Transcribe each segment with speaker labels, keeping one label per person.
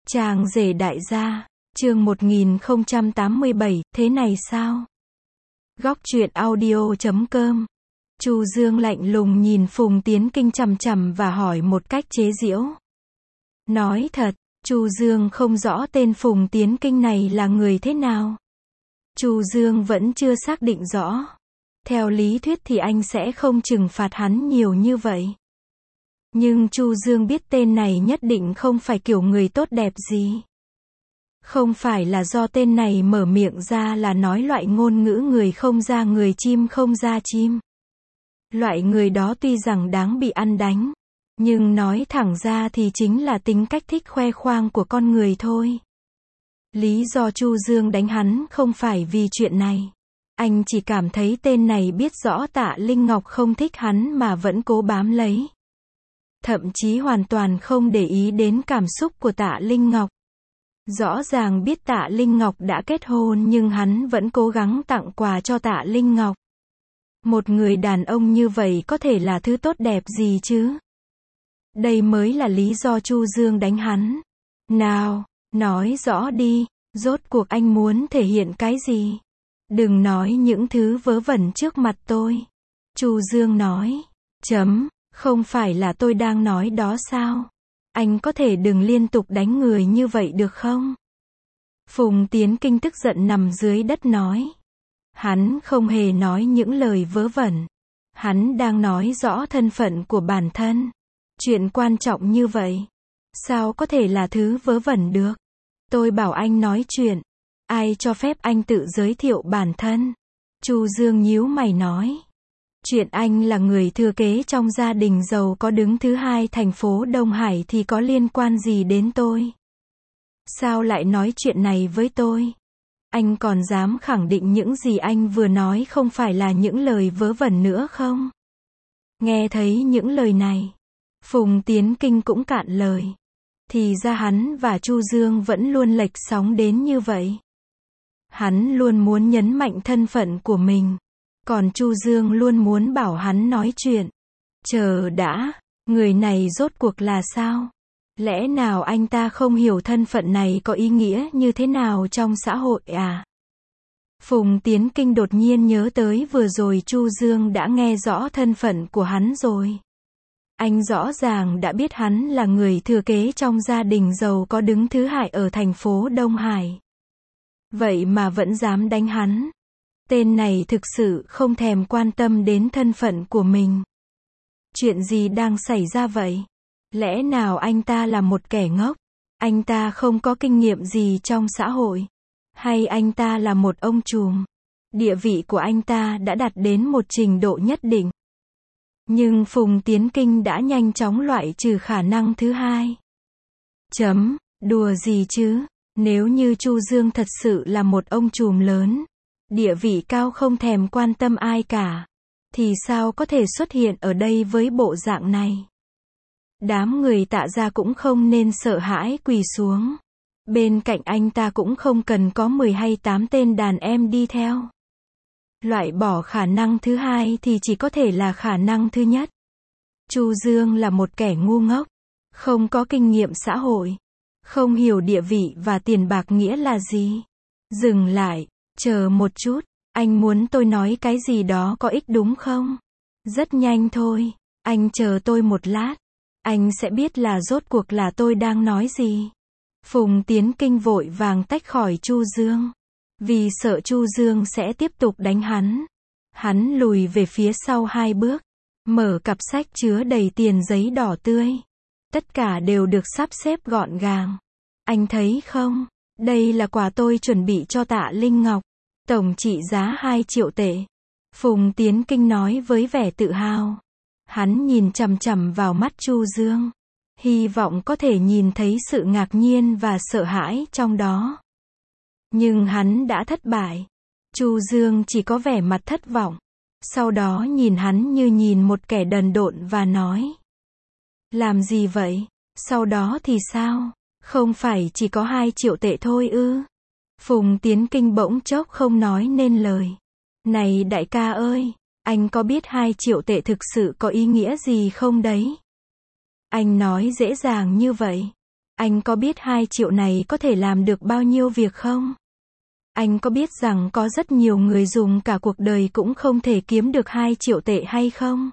Speaker 1: Chàng rể đại gia, chương 1087, thế này sao? Góc truyện audio.com. Chu Dương lạnh lùng nhìn Phùng Tiến Kinh chằm chằm và hỏi một cách chế giễu. Nói thật, Chu Dương không rõ tên Phùng Tiến Kinh này là người thế nào. Chu Dương vẫn chưa xác định rõ. Theo lý thuyết thì anh sẽ không trừng phạt hắn nhiều như vậy. Nhưng Chu Dương biết tên này nhất định không phải kiểu người tốt đẹp gì. Không phải là do tên này mở miệng ra là nói loại ngôn ngữ người không ra người chim không ra chim. Loại người đó tuy rằng đáng bị ăn đánh, nhưng nói thẳng ra thì chính là tính cách thích khoe khoang của con người thôi. Lý do Chu Dương đánh hắn không phải vì chuyện này. Anh chỉ cảm thấy tên này biết rõ Tạ Linh Ngọc không thích hắn mà vẫn cố bám lấy. Thậm chí hoàn toàn không để ý đến cảm xúc của Tạ Linh Ngọc. Rõ ràng biết Tạ Linh Ngọc đã kết hôn nhưng hắn vẫn cố gắng tặng quà cho Tạ Linh Ngọc. Một người đàn ông như vậy có thể là thứ tốt đẹp gì chứ? Đây mới là lý do Chu Dương đánh hắn. Nào, nói rõ đi, rốt cuộc anh muốn thể hiện cái gì? Đừng nói những thứ vớ vẩn trước mặt tôi. Chu Dương nói. Không phải là tôi đang nói đó sao? Anh có thể đừng liên tục đánh người như vậy được không? Phùng Tiến Kinh tức giận nằm dưới đất nói. Hắn không hề nói những lời vớ vẩn. Hắn đang nói rõ thân phận của bản thân. Chuyện quan trọng như vậy, sao có thể là thứ vớ vẩn được? Tôi bảo anh nói chuyện. Ai cho phép anh tự giới thiệu bản thân? Chu Dương nhíu mày nói. Chuyện anh là người thừa kế trong gia đình giàu có đứng thứ hai thành phố Đông Hải thì có liên quan gì đến tôi? Sao lại nói chuyện này với tôi? Anh còn dám khẳng định những gì anh vừa nói không phải là những lời vớ vẩn nữa không? Nghe thấy những lời này, Phùng Tiến Kinh cũng cạn lời. Thì ra hắn và Chu Dương vẫn luôn lệch sóng đến như vậy. Hắn luôn muốn nhấn mạnh thân phận của mình. Còn Chu Dương luôn muốn bảo hắn nói chuyện. Chờ đã, người này rốt cuộc là sao? Lẽ nào anh ta không hiểu thân phận này có ý nghĩa như thế nào trong xã hội à? Phùng Tiến Kinh đột nhiên nhớ tới vừa rồi Chu Dương đã nghe rõ thân phận của hắn rồi. Anh rõ ràng đã biết hắn là người thừa kế trong gia đình giàu có đứng thứ hai ở thành phố Đông Hải. Vậy mà vẫn dám đánh hắn. Tên này thực sự không thèm quan tâm đến thân phận của mình. Chuyện gì đang xảy ra vậy? Lẽ nào anh ta là một kẻ ngốc? Anh ta không có kinh nghiệm gì trong xã hội? Hay anh ta là một ông trùm? Địa vị của anh ta đã đạt đến một trình độ nhất định. Nhưng Phùng Tiến Kinh đã nhanh chóng loại trừ khả năng thứ hai. Đùa gì chứ? Nếu như Chu Dương thật sự là một ông trùm lớn, địa vị cao không thèm quan tâm ai cả, thì sao có thể xuất hiện ở đây với bộ dạng này? Đám người Tạ gia cũng không nên sợ hãi quỳ xuống. Bên cạnh anh ta cũng không cần có 10 hay 8 tên đàn em đi theo. Loại bỏ khả năng thứ hai thì chỉ có thể là khả năng thứ nhất. Chu Dương là một kẻ ngu ngốc, không có kinh nghiệm xã hội, không hiểu địa vị và tiền bạc nghĩa là gì. Dừng lại, chờ một chút, anh muốn tôi nói cái gì đó có ích đúng không? Rất nhanh thôi, anh chờ tôi một lát, anh sẽ biết là rốt cuộc là tôi đang nói gì. Phùng Tiến Kinh vội vàng tách khỏi Chu Dương. Vì sợ Chu Dương sẽ tiếp tục đánh hắn. Hắn lùi về phía sau 2 bước. Mở cặp sách chứa đầy tiền giấy đỏ tươi. Tất cả đều được sắp xếp gọn gàng. Anh thấy không? Đây là quà tôi chuẩn bị cho Tạ Linh Ngọc. Tổng trị giá 2 triệu tệ. Phùng Tiến Kinh nói với vẻ tự hào. Hắn nhìn chằm chằm vào mắt Chu Dương. Hy vọng có thể nhìn thấy sự ngạc nhiên và sợ hãi trong đó. Nhưng hắn đã thất bại. Chu Dương chỉ có vẻ mặt thất vọng. Sau đó nhìn hắn như nhìn một kẻ đần độn và nói. Làm gì vậy? Sau đó thì sao? Không phải chỉ có 2 triệu tệ thôi ư? Phùng Tiến Kinh bỗng chốc không nói nên lời. Này đại ca ơi, anh có biết 2 triệu tệ thực sự có ý nghĩa gì không đấy? Anh nói dễ dàng như vậy. Anh có biết 2 triệu này có thể làm được bao nhiêu việc không? Anh có biết rằng có rất nhiều người dùng cả cuộc đời cũng không thể kiếm được 2 triệu tệ hay không?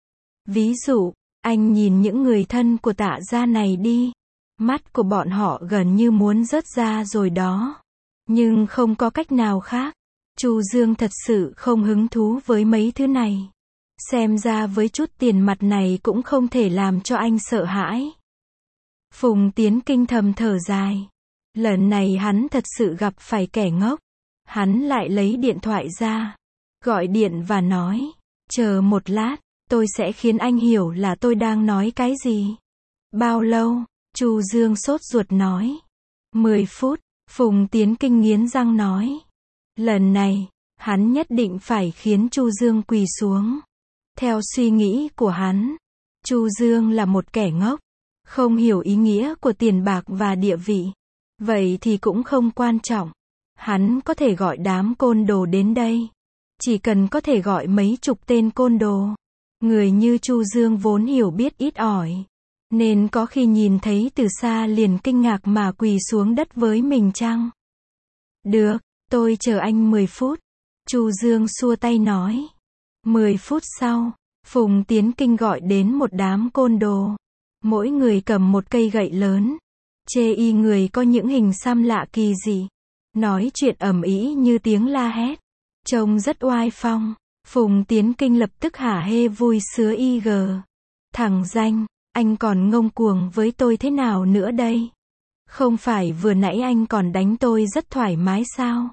Speaker 1: Ví dụ, anh nhìn những người thân của Tạ gia này đi. Mắt của bọn họ gần như muốn rớt ra rồi đó. Nhưng không có cách nào khác. Chu Dương thật sự không hứng thú với mấy thứ này. Xem ra với chút tiền mặt này cũng không thể làm cho anh sợ hãi. Phùng Tiến Kinh thầm thở dài. Lần này hắn thật sự gặp phải kẻ ngốc. Hắn lại lấy điện thoại ra, gọi điện và nói, chờ một lát, tôi sẽ khiến anh hiểu là tôi đang nói cái gì. Bao lâu? Chu Dương sốt ruột nói. 10 phút, Phùng Tiến Kinh nghiến răng nói. Lần này, hắn nhất định phải khiến Chu Dương quỳ xuống. Theo suy nghĩ của hắn, Chu Dương là một kẻ ngốc, không hiểu ý nghĩa của tiền bạc và địa vị. Vậy thì cũng không quan trọng. Hắn có thể gọi đám côn đồ đến đây. Chỉ cần có thể gọi mấy chục tên côn đồ. Người như Chu Dương vốn hiểu biết ít ỏi. Nên có khi nhìn thấy từ xa liền kinh ngạc mà quỳ xuống đất với mình chăng? Được, tôi chờ anh 10 phút. Chu Dương xua tay nói. 10 phút sau, Phùng Tiến Kinh gọi đến một đám côn đồ. Mỗi người cầm một cây gậy lớn. Chê y người có những hình xăm lạ kỳ dị. Nói chuyện ầm ĩ như tiếng la hét. Trông rất oai phong. Phùng Tiến Kinh lập tức hả hê vui sứa IG. Thằng danh, anh còn ngông cuồng với tôi thế nào nữa đây? Không phải vừa nãy anh còn đánh tôi rất thoải mái sao?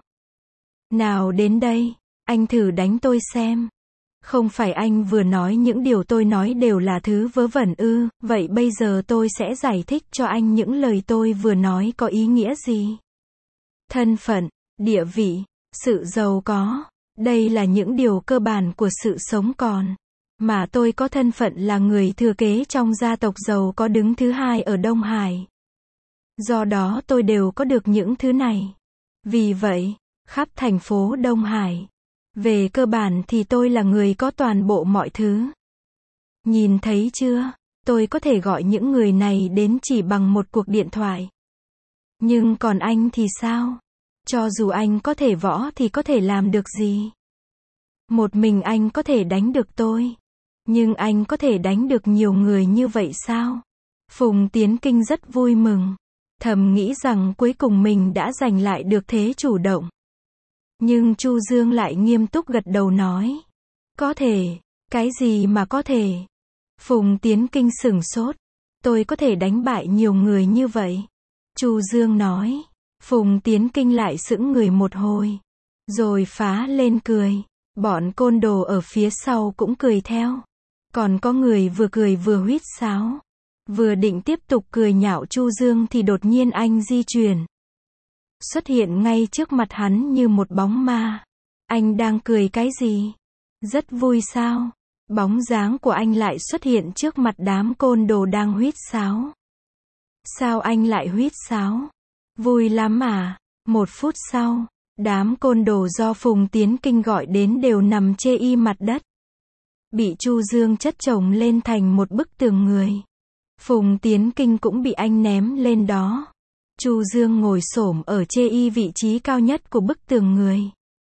Speaker 1: Nào đến đây, anh thử đánh tôi xem. Không phải anh vừa nói những điều tôi nói đều là thứ vớ vẩn ư? Vậy bây giờ tôi sẽ giải thích cho anh những lời tôi vừa nói có ý nghĩa gì. Thân phận, địa vị, sự giàu có, đây là những điều cơ bản của sự sống còn. Mà tôi có thân phận là người thừa kế trong gia tộc giàu có đứng thứ 2 ở Đông Hải. Do đó tôi đều có được những thứ này. Vì vậy, khắp thành phố Đông Hải, về cơ bản thì tôi là người có toàn bộ mọi thứ. Nhìn thấy chưa? Tôi có thể gọi những người này đến chỉ bằng một cuộc điện thoại. Nhưng còn anh thì sao? Cho dù anh có thể võ thì có thể làm được gì? Một mình anh có thể đánh được tôi. Nhưng anh có thể đánh được nhiều người như vậy sao? Phùng Tiến Kinh rất vui mừng. Thầm nghĩ rằng cuối cùng mình đã giành lại được thế chủ động. Nhưng Chu Dương lại nghiêm túc gật đầu nói. Có thể. Cái gì mà có thể? Phùng Tiến Kinh sửng sốt. Tôi có thể đánh bại nhiều người như vậy. Chu Dương nói. Phùng Tiến Kinh lại sững người một hồi. Rồi phá lên cười. Bọn côn đồ ở phía sau cũng cười theo. Còn có người vừa cười vừa huýt sáo. Vừa định tiếp tục cười nhạo Chu Dương thì đột nhiên anh di chuyển. Xuất hiện ngay trước mặt hắn như một bóng ma. Anh đang cười cái gì? Rất vui sao? Bóng dáng của anh lại xuất hiện trước mặt đám côn đồ đang huýt sáo. Sao anh lại huýt sáo? Vui lắm à? 1 phút sau, đám côn đồ do Phùng Tiến Kinh gọi đến đều nằm chê y mặt đất. Bị Chu Dương chất chồng lên thành một bức tường người. Phùng Tiến Kinh cũng bị anh ném lên đó. Chu Dương ngồi xổm ở chê y vị trí cao nhất của bức tường người.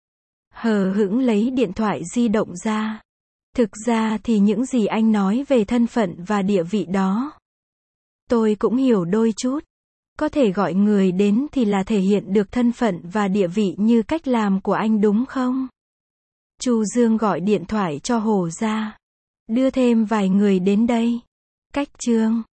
Speaker 1: Hờ hững lấy điện thoại di động ra. Thực ra thì những gì anh nói về thân phận và địa vị đó, tôi cũng hiểu đôi chút. Có thể gọi người đến thì là thể hiện được thân phận và địa vị như cách làm của anh đúng không? Chu Dương gọi điện thoại cho Hổ ra. Đưa thêm vài người đến đây. Cách chương